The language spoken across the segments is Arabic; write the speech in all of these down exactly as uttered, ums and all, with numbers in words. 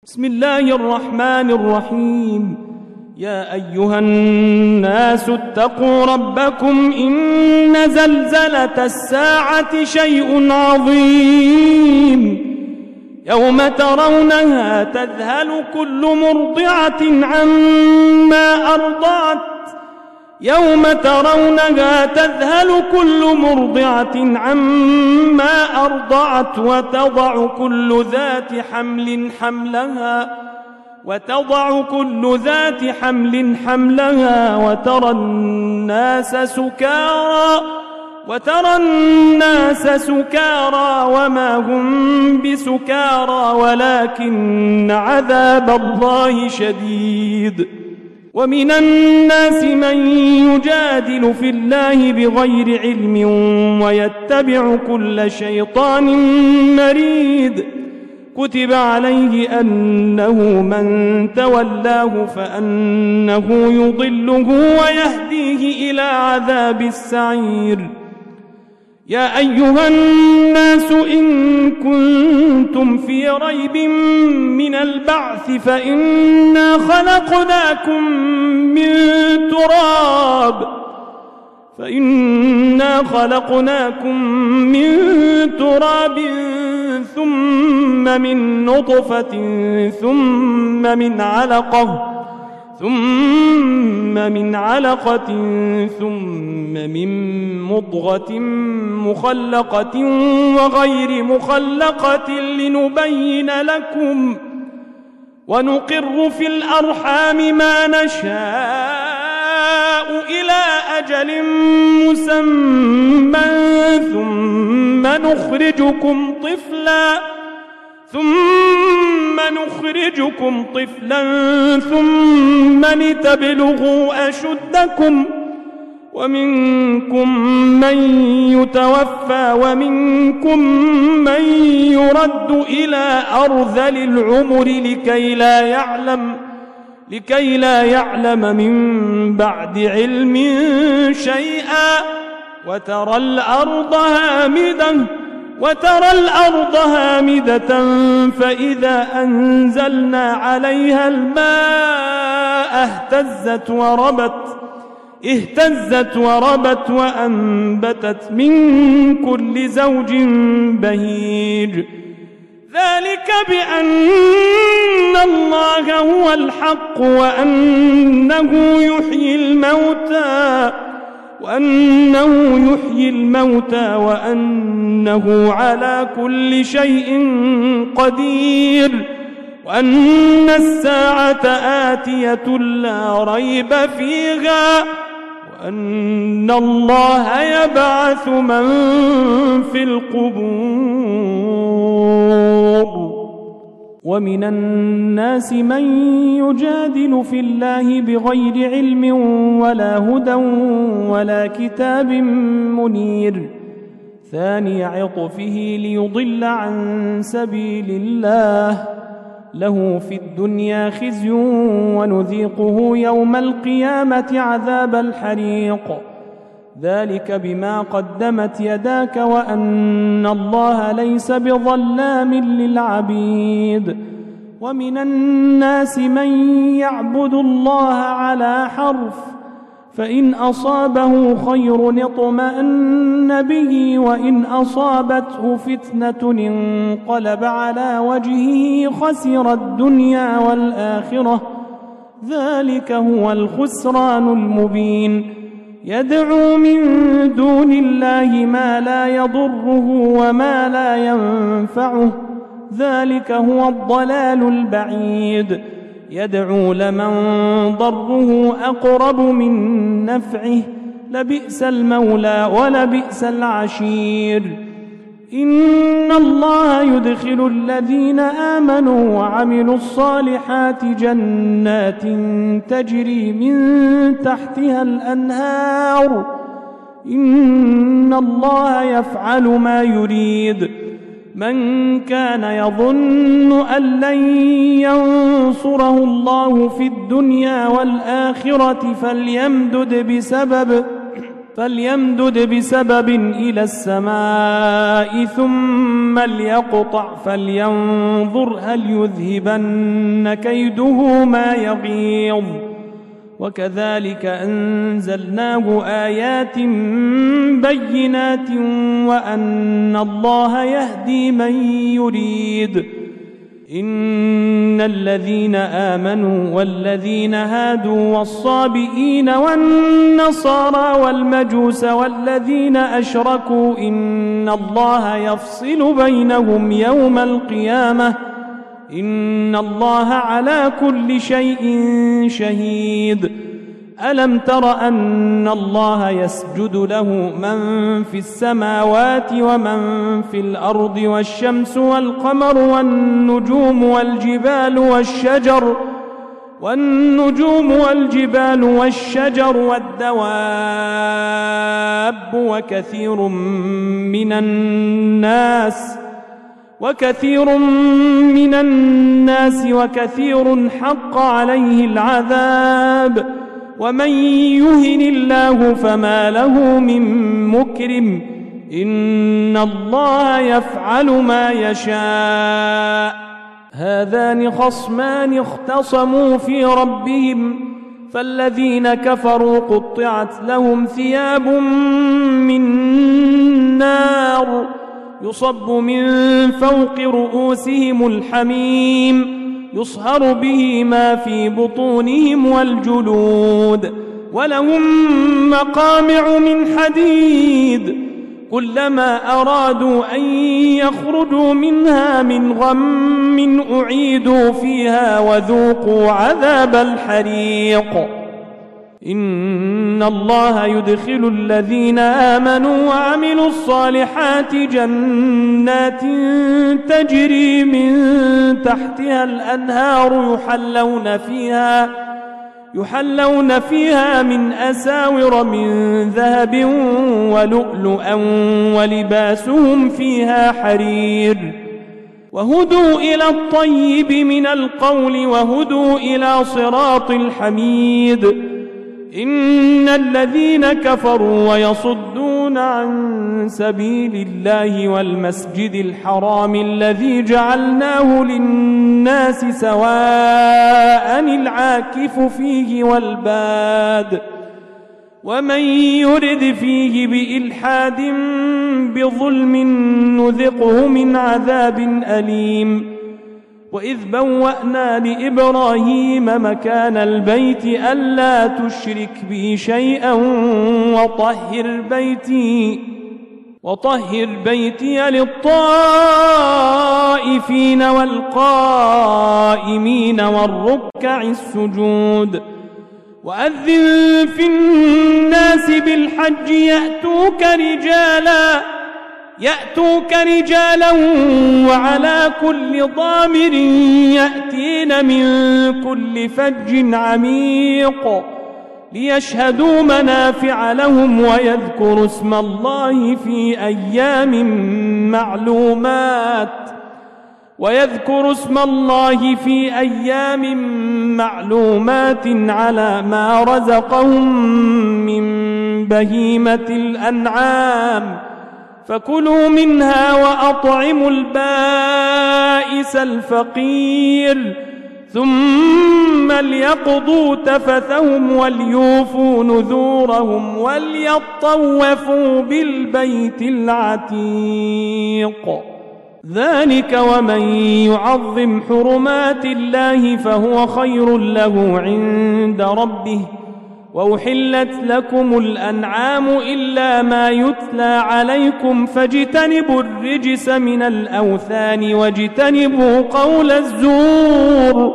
بسم الله الرحمن الرحيم. يا أيها الناس اتقوا ربكم إن زلزلة الساعة شيء عظيم يوم ترونها تذهل كل مرضعة عما أرضعت يوم ترونها تذهل كل مرضعة عما أرضعت وتضع كل ذات حمل حملها وتضع كل ذات حمل حملها وترى الناس سكارى وترى الناس سكارى وما هم بسكارى ولكن عذاب الله شديد. ومن الناس من يجادل في الله بغير علم ويتبع كل شيطان مريد. كتب عليه أنه من تولاه فأنه يضله ويهديه إلى عذاب السعير. يا أيها الناس إن كنتم في ريب من البعث فإنا خلقناكم من تراب فإنا خلقناكم من تراب ثم من نطفة ثم من علقة ثم من علقة ثم من مضغة مخلقة وغير مخلقة لنبين لكم ونقر في الأرحام ما نشاء إلى أجل مسمى ثم نخرجكم طفلا ثم نخرجكم طفلا ثم لتبلغوا أشدكم ومنكم من يتوفى ومنكم من يرد إلى أرذل العمر لكي لا يعلم لكي لا يعلم من بعد علم شيئا وترى الأرض هامدة وترى الأرض هامدة فإذا أنزلنا عليها الماء اهتزت وربت اهتزت وربت وأنبتت من كل زوج بهيج. ذلك بأن الله هو الحق وأنه يحيي الموتى وأنه يحيي الموتى وأنه على كل شيء قدير وأن الساعة آتية لا ريب فيها وأن الله يبعث من في القبور. ومن الناس من يجادل في الله بغير علم ولا هدى ولا كتاب منير. ثاني عطفه ليضل عن سبيل الله له في الدنيا خزي ونذيقه يوم القيامة عذاب الحريق. ذلك بما قدمت يداك وأن الله ليس بظلام للعبيد. ومن الناس من يعبد الله على حرف فإن أصابه خير اطمأن به وإن أصابته فتنة انقلب على وجهه خسر الدنيا والآخرة. ذلك هو الخسران المبين. يدعو من دون الله ما لا يضره وما لا ينفعه. ذلك هو الضلال البعيد. يدعو لمن ضره أقرب من نفعه لبئس المولى ولبئس العشير. إن الله يدخل الذين آمنوا وعملوا الصالحات جنات تجري من تحتها الأنهار. إن الله يفعل ما يريد. من كان يظن أن لن ينصره الله في الدنيا والآخرة فليمدد بسبب فليمدد بسبب إلى السماء ثم ليقطع فلينظر هل يذهبن كيده ما يغيظ وكذلك أنزلناه آيات بينات وأن الله يهدي من يريد. إن الذين آمنوا والذين هادوا والصابئين والنصارى والمجوس والذين أشركوا إن الله يفصل بينهم يوم القيامة إن الله على كل شيء شهيد. ألم تر أن الله يسجد له من في السماوات ومن في الأرض والشمس والقمر والنجوم والجبال والشجر والنجوم والجبال والشجر والدواب وكثير من الناس وكثير من الناس وكثير حق عليه العذاب ومن يهن الله فما له من مكرم إن الله يفعل ما يشاء. هذان خصمان اختصموا في ربهم فالذين كفروا قطعت لهم ثياب من نار يصب من فوق رؤوسهم الحميم يصهر به ما في بطونهم والجلود ولهم مقامع من حديد كلما أرادوا أن يخرجوا منها من غم أعيدوا فيها وذوقوا عذاب الحريق. إن الله يدخل الذين آمنوا وعملوا الصالحات جنات تجري من تحتها الأنهار يحلون فيها يحلون فيها من أساور من ذهب ولؤلؤا ولباسهم فيها حرير وهدوا إلى الطيب من القول وهدوا إلى صراط الحميد. إن الذين كفروا ويصدون عن سبيل الله والمسجد الحرام الذي جعلناه للناس سواء العاكف فيه والباد ومن يرد فيه بإلحاد بظلم نذقه من عذاب أليم. وإذ بوأنا لإبراهيم مكان البيت ألا تشرك بي شيئا وطهر بيتي وطهر بيتي للطائفين والقائمين والركع السجود. وأذن في الناس بالحج يأتوك رجالا يأتوك رجالا وعلى كل ضامر يأتين من كل فج عميق ليشهدوا منافع لهم ويذكروا اسم الله في أيام معلومات ويذكروا اسم الله في أيام معلومات على ما رزقهم من بهيمة الأنعام فكلوا منها وأطعموا البائس الفقير ثم ليقضوا تفثهم وليوفوا نذورهم وليطوفوا بالبيت العتيق. ذلك ومن يعظم حرمات الله فهو خير له عند ربه. وأحلت لكم الأنعام إلا ما يتلى عليكم فاجتنبوا الرجس من الأوثان واجتنبوا قول الزور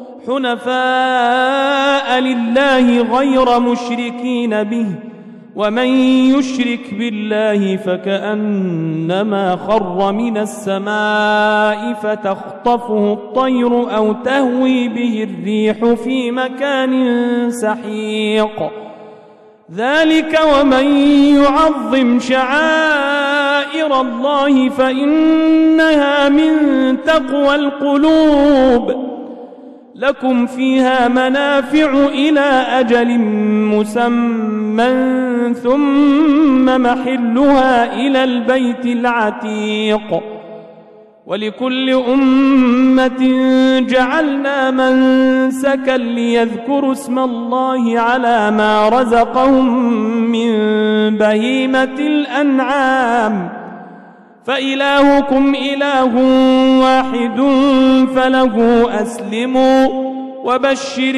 حنفاء لله غير مشركين به ومن يشرك بالله فكأنما خر من السماء فتخطفه الطير أو تهوي به الريح في مكان سحيق. ذلك ومن يعظم شعائر الله فإنها من تقوى القلوب. لكم فيها منافع إلى أجل مسمى ثم محلها إلى البيت العتيق ولكل أمة جعلنا منسكا ليذكروا اسم الله على ما رزقهم من بهيمة الأنعام فإلهكم إله واحد فله أسلموا وبشر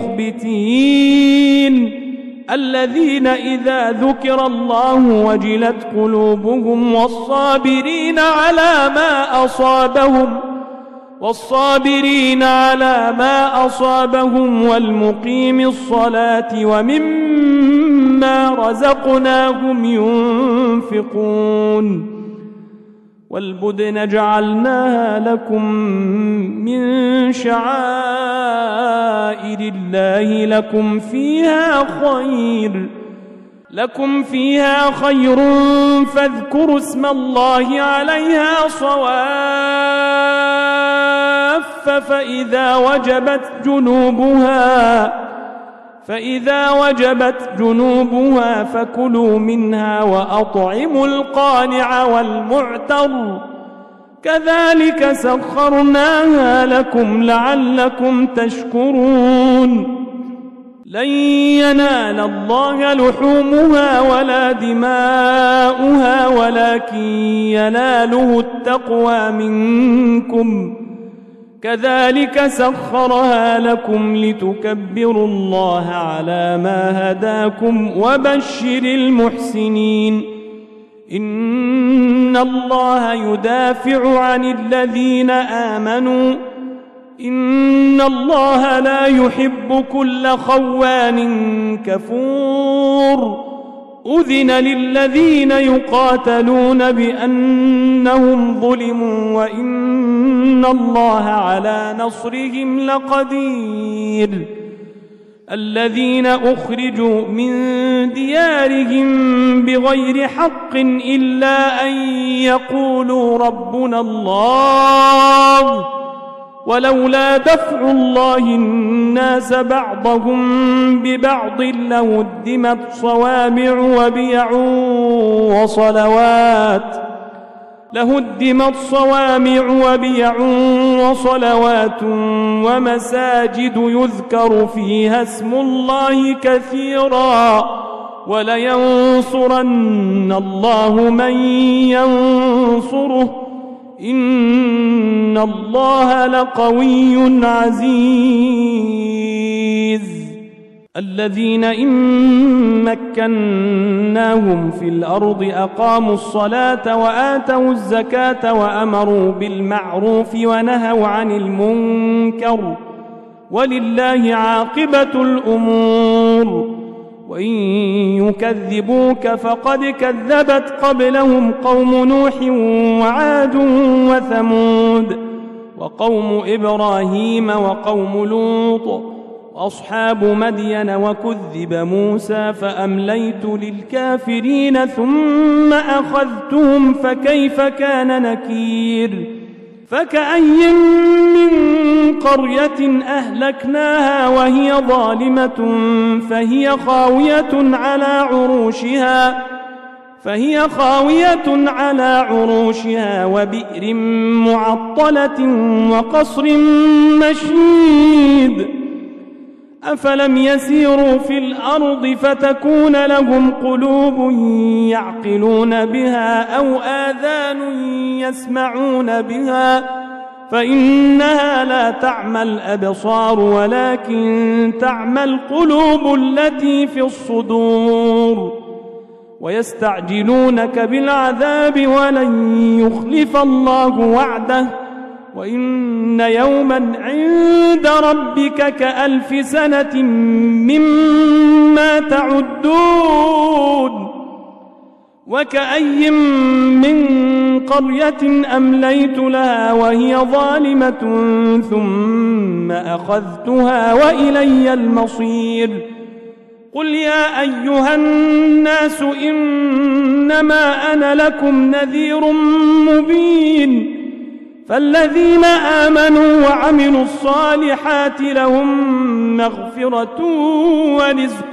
المخبتين الذين إذا ذكر الله وجلت قلوبهم والصابرين على ما أصابهم والصابرين على ما أصابهم والمقيم الصلاة ومما رزقناهم ينفقون والبدن جعلناها لكم من شعائر الله لكم فيها خير لكم فيها خير فاذكروا اسم الله عليها صواف فإذا وجبت جنوبها فإذا وجبت جنوبها فكلوا منها وأطعموا القانع والمعتر كذلك سخرناها لكم لعلكم تشكرون لن ينال الله لحومها ولا دماؤها ولكن يناله التقوى منكم كذلك سخرها لكم لتكبروا الله على ما هداكم وبشر المحسنين إن الله يدافع عن الذين آمنوا إن الله لا يحب كل خوان كفور أذن للذين يقاتلون بأنهم ظلموا وإن الله على نصرهم لقدير الذين أخرجوا من ديارهم بغير حق إلا أن يقولوا ربنا الله ولولا دفع الله الناس بعضهم ببعض لهدمت صوامع وبيع وصلوات لهدمت صوامع وبيع وصلوات ومساجد يذكر فيها اسم الله كثيرا ولينصرن الله من ينصره إن الله لقوي عزيز الذين إن مكناهم في الأرض أقاموا الصلاة وآتوا الزكاة وأمروا بالمعروف ونهوا عن المنكر ولله عاقبة الأمور وإن يكذبوك فقد كذبت قبلهم قوم نوح وعاد وثمود وقوم إبراهيم وقوم لوط وأصحاب مدين وكذب موسى فأمليت للكافرين ثم أخذتهم فكيف كان نكير فكأي من قرية أهلكناها وهي ظالمة فهي خاوية على عروشها فهي خاوية على عروشها وبئر معطلة وقصر مشيد أفلم يسيروا في الأرض فتكون لهم قلوب يعقلون بها أو آذان يسمعون بها فإنها لا تعمى الأبصار ولكن تعمى القلوب التي في الصدور ويستعجلونك بالعذاب ولن يخلف الله وعده وإن يوما عند ربك كألف سنة مما تعدون وكأي من قرية أمليت لها وهي ظالمة ثم أخذتها وإلي المصير قل يا أيها الناس إنما أنا لكم نذير مبين فالذين آمنوا وعملوا الصالحات لهم مغفرة ورزق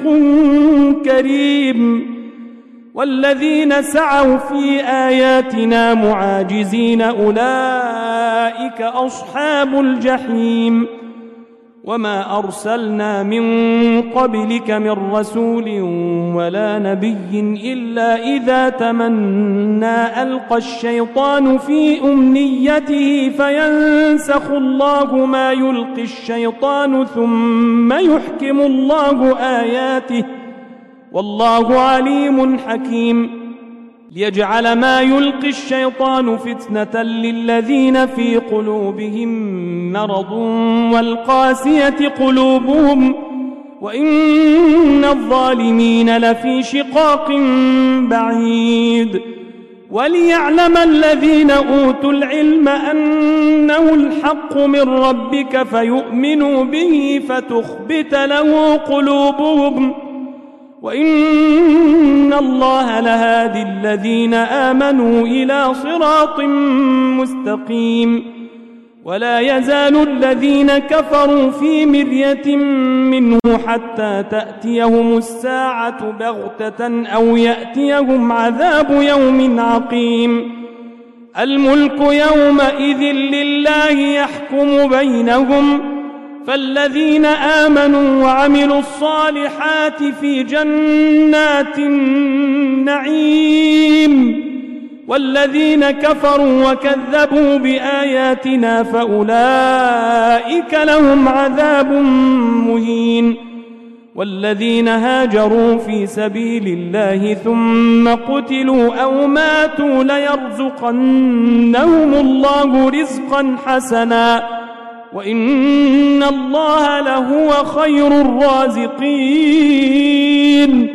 كريم والذين سعوا في آياتنا معاجزين أولئك أصحاب الجحيم وما أرسلنا من قبلك من رسول ولا نبي إلا إذا تمنى ألقى الشيطان في أمنيته فينسخ الله ما يلقي الشيطان ثم يحكم الله آياته والله عليم حكيم ليجعل ما يلقي الشيطان فتنة للذين في قلوبهم مرض والقاسية قلوبهم وإن الظالمين لفي شقاق بعيد وليعلم الذين أوتوا العلم أنه الحق من ربك فيؤمنوا به فتخبت له قلوبهم وإن الله لهادي الذين آمنوا إلى صراط مستقيم ولا يزال الذين كفروا في مرية منه حتى تأتيهم الساعة بغتة أو يأتيهم عذاب يوم عقيم الملك يومئذ لله يحكم بينهم فالذين آمنوا وعملوا الصالحات في جنات النعيم والذين كفروا وكذبوا بآياتنا فأولئك لهم عذاب مهين والذين هاجروا في سبيل الله ثم قتلوا أو ماتوا ليرزقنهم الله رزقا حسنا وإن الله لهو خير الرازقين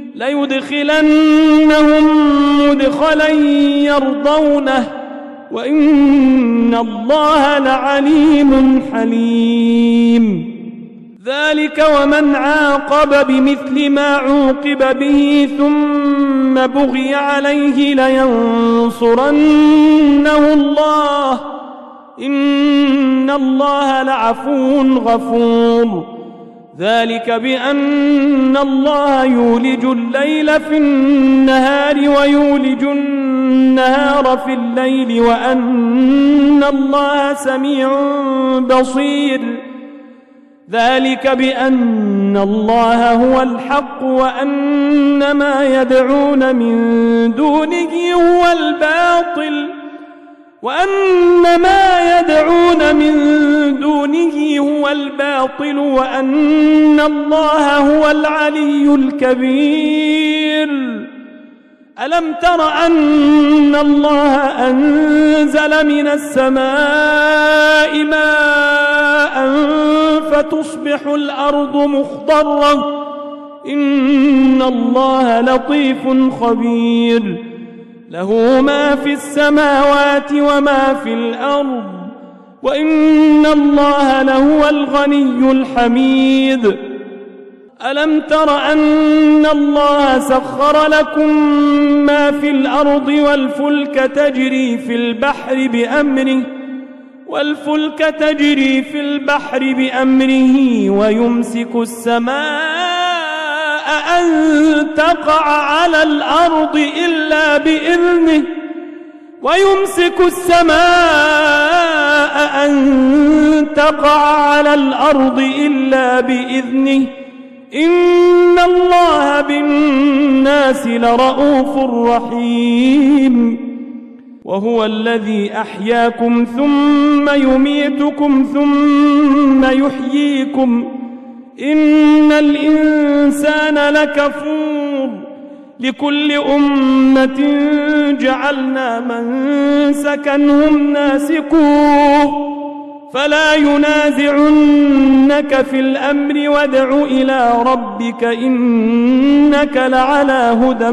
ليدخلنهم مدخلا يرضونه وإن الله لعليم حليم ذلك ومن عاقب بمثل ما عوقب به ثم بغي عليه لينصرنه الله إن الله لعفو غفور ذلك بأن الله يولج الليل في النهار ويولج النهار في الليل وأن الله سميع بصير ذلك بأن الله هو الحق وأن ما يدعون من دونه هو الباطل وأن ما يدعون من دونه هو الباطل وأن الله هو العلي الكبير ألم تر أن الله أنزل من السماء ماء فتصبح الأرض مخضرة إن الله لطيف خبير له ما في السماوات وما في الأرض وإن الله لهو الغني الحميد ألم تر أن الله سخر لكم ما في الأرض والفلك تجري في البحر بأمره والفلك تجري في البحر بأمره ويمسك السماء أن تقع على الأرض إلا بإذنه ويمسك السماء أن تقع على الأرض إلا بإذنه إن الله بالناس لرؤوف رحيم وهو الذي أحياكم ثم يميتكم ثم يحييكم إن الإنسان لكفور لكل أمة جعلنا منسكا هم ناسكوه فلا ينازعنك في الأمر وادع إلى ربك إنك لعلى هدى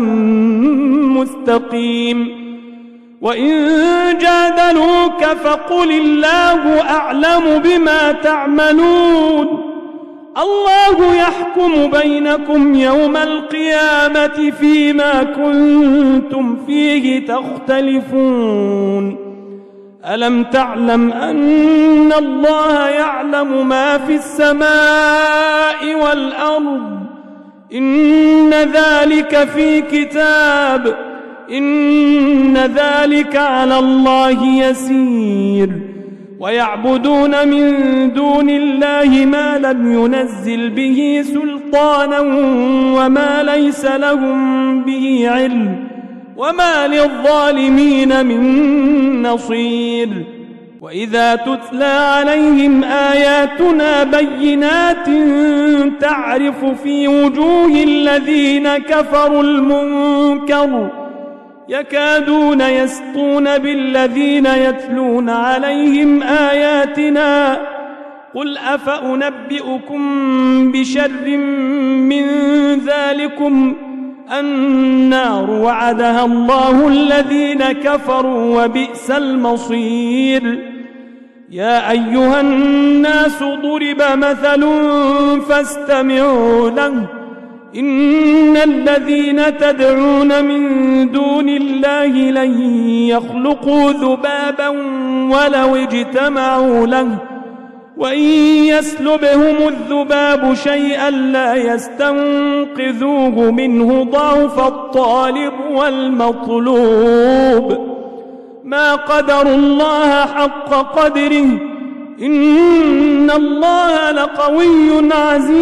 مستقيم وإن جادلوك فقل الله أعلم بما تعملون الله يحكم بينكم يوم القيامة فيما كنتم فيه تختلفون ألم تعلم أن الله يعلم ما في السماء والأرض إن ذلك في كتاب إن ذلك على الله يسير ويعبدون من دون الله ما لم ينزل به سلطانا وما ليس لهم به علم وما للظالمين من نصير وإذا تتلى عليهم آياتنا بينات تعرف في وجوه الذين كفروا المنكر يكادون يسطون بالذين يتلون عليهم آياتنا قل أفأنبئكم بشر من ذلكم النار وعدها الله الذين كفروا وبئس المصير يا أيها الناس ضرب مثل فاستمعوا له إن الذين تدعون من دون الله لن يخلقوا ذبابا ولو اجتمعوا له وإن يسلبهم الذباب شيئا لا يستنقذوه منه ضعف الطالب والمطلوب ما قدروا الله حق قدره إن الله لقوي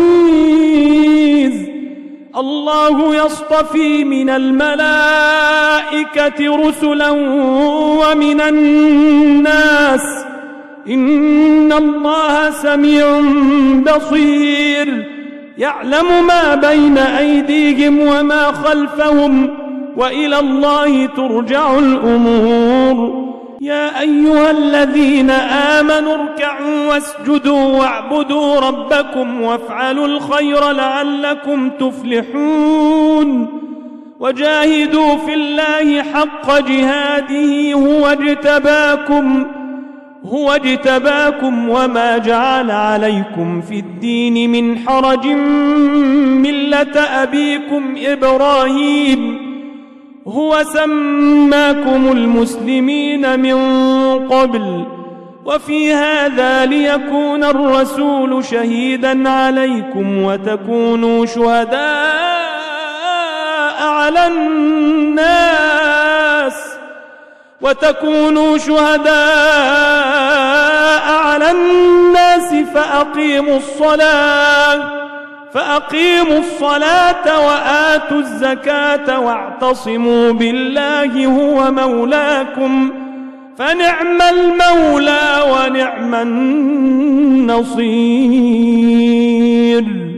عزيز الله يصطفي من الملائكة رسلا ومن الناس إن الله سميع بصير يعلم ما بين أيديهم وما خلفهم وإلى الله ترجع الأمور يا أيها الذين آمنوا اركعوا واسجدوا واعبدوا ربكم وافعلوا الخير لعلكم تفلحون وجاهدوا في الله حق جهاده هو اجتباكم هو اجتباكم وما جعل عليكم في الدين من حرج ملة أبيكم إبراهيم هو سماكم المسلمين من قبل وفي هذا ليكون الرسول شهيدا عليكم وتكونوا شهداء على الناس وتكونوا شهداء على الناس فأقيموا الصلاة فأقيموا الصلاة وآتوا الزكاة واعتصموا بالله هو مولاكم فنعم المولى ونعم النصير.